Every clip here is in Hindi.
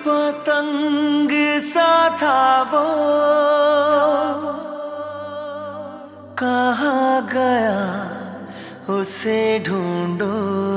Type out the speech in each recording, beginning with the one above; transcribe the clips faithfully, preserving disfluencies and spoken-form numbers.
पतंग सा था वो, कहाँ गया उसे ढूंढो।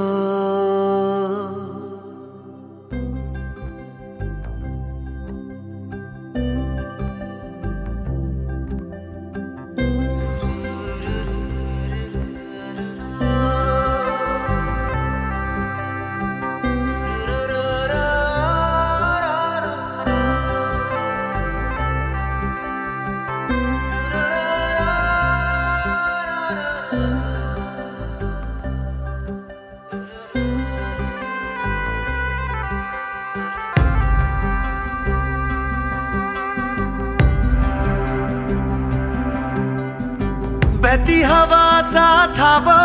बहती हवा सा था वो,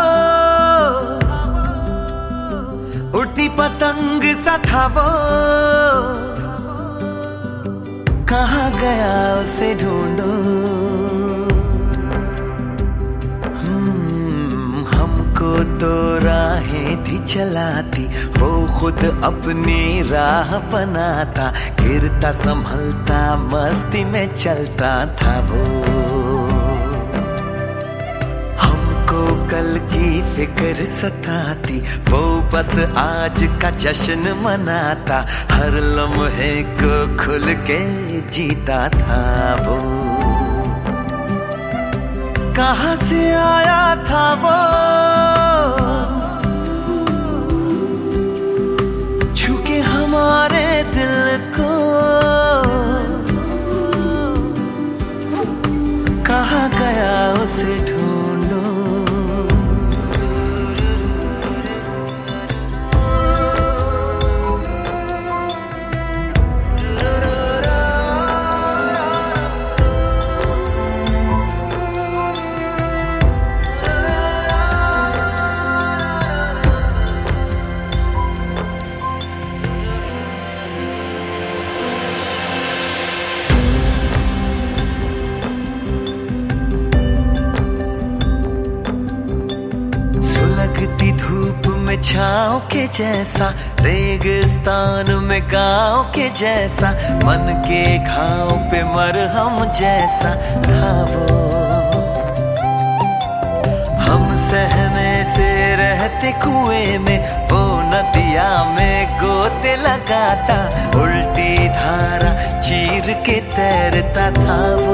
उड़ती पतंग सा था वो, कहाँ गया उसे ढूंढो। हम्म, हमको तो राहें थी चलाती, वो खुद अपनी राह बनाता, गिरता संभलता मस्ती में चलता था वो। कल की फिक्र सताती, वो बस आज का जश्न मनाता, हर लम्हे को खुल के जीता था वो। कहाँ से आया था वो, छू के हमारे दिल को, कहाँ गया उसे ढूंढो। धूप में छाँव के जैसा, रेगिस्तान में गाँव के जैसा, मन के घाव पे मरहम जैसा था वो। हम सहमे से रहते कुएं में, वो नदिया में गोते लगाता, उल्टी धारा चीर के तैरता था वो।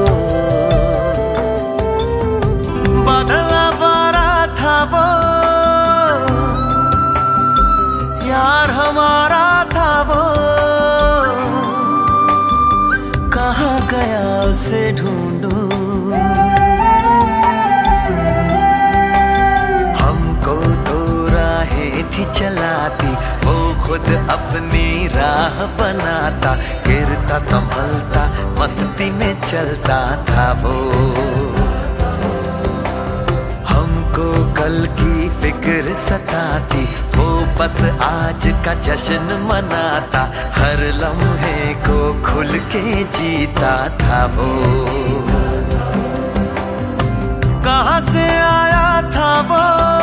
बादल आवारा था वो, यार हमारा था वो, कहाँ गया उसे ढूंढो। हमको तो राहें थी चलाती, वो खुद अपनी राह बनाता, गिरता संभलता मस्ती में चलता था वो। हमको कल की फिक्र सताती, वो बस आज का जश्न मनाता, हर लम्हे को खुल के जीता था वो। कहाँ से आया था वो,